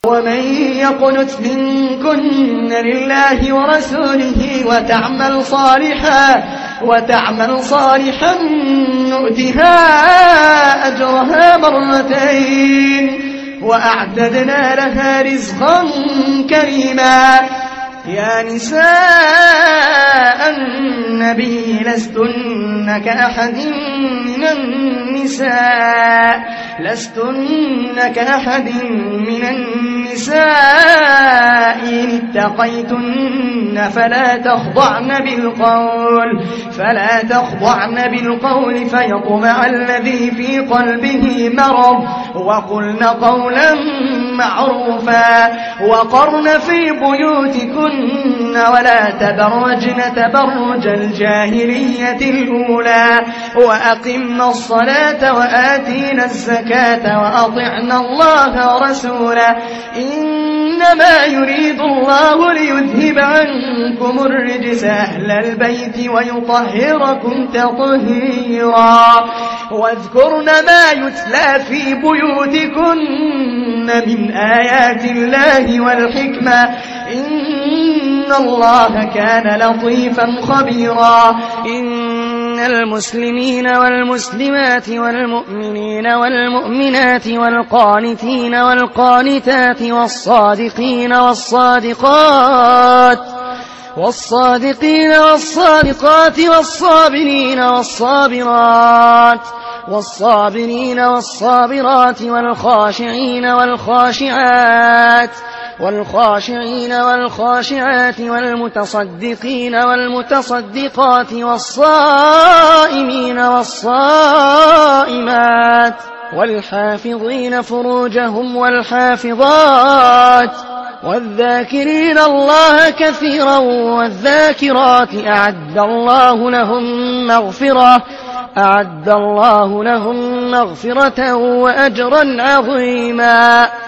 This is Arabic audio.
ومن يقنت منكن لله ورسوله وتعمل صالحا نؤتها أجرها مرتين وأعتدنا لها رزقا كريما. يا نساء النبي لستن كأحد من النساء إن اتقيتن فلا تخضعن بالقول فيطمع الذي في قلبه مرض وقلن قولا معروفا وقرن في بيوتكن ولا تبرجن تبرج الجاهلية الأولى وأقمنا الصلاة وآتينا الزكاة وأطعنا الله ورسوله إنما يريد الله ليذهب عنكم الرجس أهل البيت ويطهركم تطهيرا. واذكرن ما يتلى في بيوتكن من آيات الله والحكمة إن الله كان لطيفا خبيرا. إن المسلمين والمسلمات والمؤمنين والمؤمنات والقانتين والقانتات والصادقين والصادقات والصابرين والصابرات والخاشعين والخاشعات والمتصدقين والمتصدقات والصائمين والصائمات والحافظين فروجهم والحافظات والذاكرين الله كثيرا والذاكرات أعد الله لهم مغفرة وأجرا عظيما.